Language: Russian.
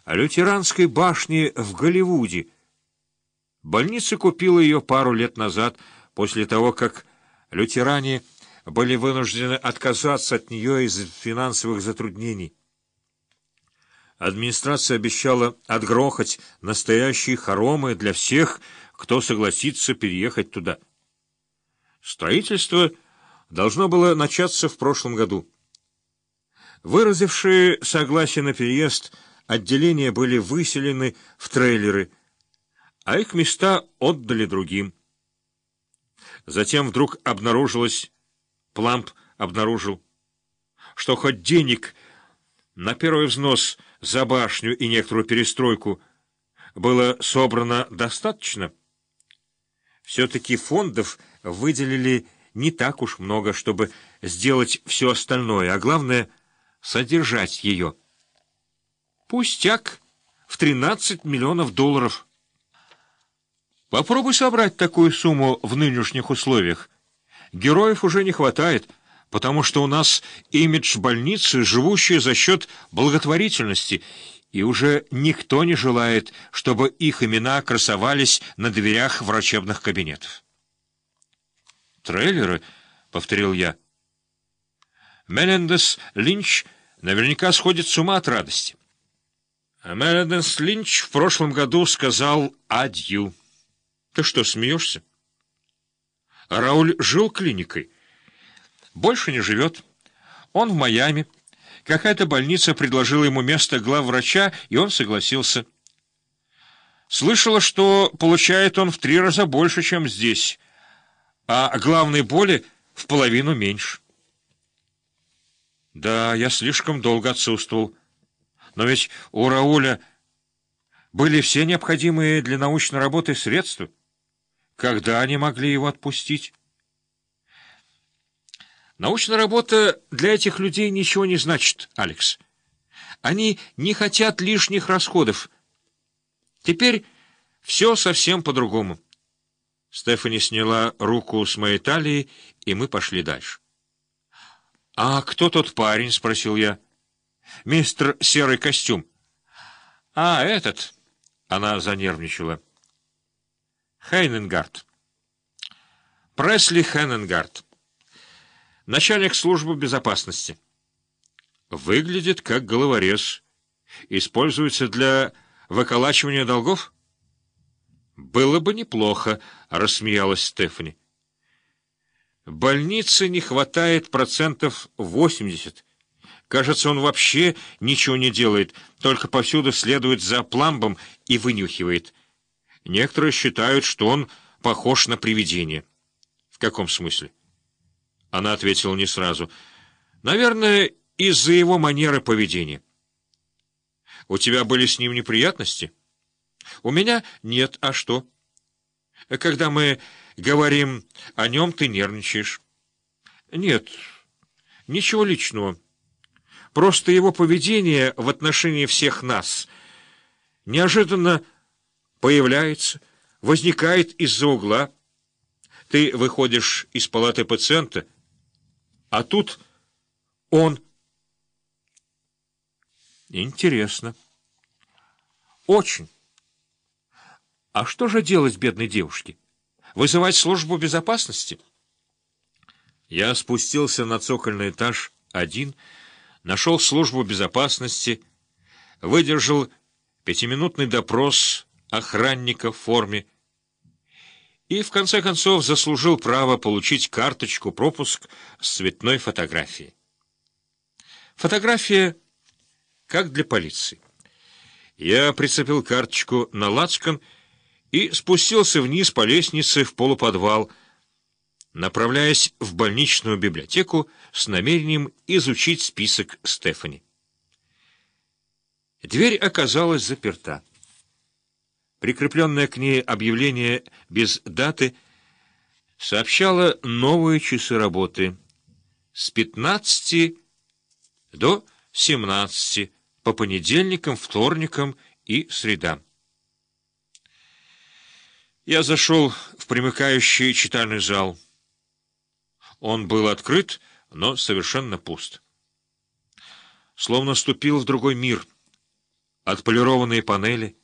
лютеранской башни в Голливуде. Больница купила ее пару лет назад, после того, как лютеране были вынуждены отказаться от нее из финансовых затруднений. Администрация обещала отгрохать настоящие хоромы для всех, кто согласится переехать туда. Строительство должно было начаться в прошлом году. Выразившие согласие на переезд, отделения были выселены в трейлеры, а их места отдали другим. Затем вдруг Пламп обнаружил, что хоть денег на первый взнос за башню и некоторую перестройку было собрано достаточно, все-таки фондов выделили не так уж много, чтобы сделать все остальное, а главное — содержать ее. Пустяк в $13 миллионов. Попробуй собрать такую сумму в нынешних условиях. Героев уже не хватает, потому что у нас имидж больницы, живущая за счет благотворительности, и уже никто не желает, чтобы их имена красовались на дверях врачебных кабинетов. «Трейлеры?» — повторил я. Мелендес Линч наверняка сходит с ума от радости. Мелендес Линч в прошлом году сказал «адью». Ты что, смеешься? Рауль жил клиникой. Больше не живет. Он в Майами. Какая-то больница предложила ему место главврача, и он согласился. Слышала, что получает он в 3 раза больше, чем здесь, а главной боли в половину меньше. Да, я слишком долго отсутствовал. Но ведь у Рауля были все необходимые для научной работы средства. Когда они могли его отпустить? Научная работа для этих людей ничего не значит, Алекс. Они не хотят лишних расходов. Теперь все совсем по-другому. Стефани сняла руку с моей талии, и мы пошли дальше. — А кто тот парень? — спросил я. — Мистер Серый костюм. — А, этот... — она занервничала. Хейненгард. Пресли Хейненгард. Начальник службы безопасности. Выглядит как головорез. Используется для выколачивания долгов? Было бы неплохо, рассмеялась Стефани. Больнице не хватает 80%. Кажется, он вообще ничего не делает, только повсюду следует за Пламбом и вынюхивает. Некоторые считают, что он похож на привидение. В каком смысле? Она ответила не сразу. Наверное, из-за его манеры поведения. У тебя были с ним неприятности? У меня нет, а что? Когда мы говорим о нем, ты нервничаешь. Нет, ничего личного. Просто его поведение в отношении всех нас неожиданно появляется, возникает из-за угла. Ты выходишь из палаты пациента, а тут он. Интересно. Очень. А что же делать бедной девушке? Вызывать службу безопасности? Я спустился на цокольный этаж один, нашел службу безопасности, выдержал 5-минутный допрос охранника в форме и, в конце концов, заслужил право получить карточку-пропуск с цветной фотографией. Фотография как для полиции. Я прицепил карточку на лацкан и спустился вниз по лестнице в полуподвал, направляясь в больничную библиотеку с намерением изучить список Стефани. Дверь оказалась заперта. Прикрепленное к ней объявление без даты сообщало новые часы работы с 15 до 17 по понедельникам, вторникам и средам. Я зашел в примыкающий читальный зал. Он был открыт, но совершенно пуст. Словно ступил в другой мир. Отполированные панели,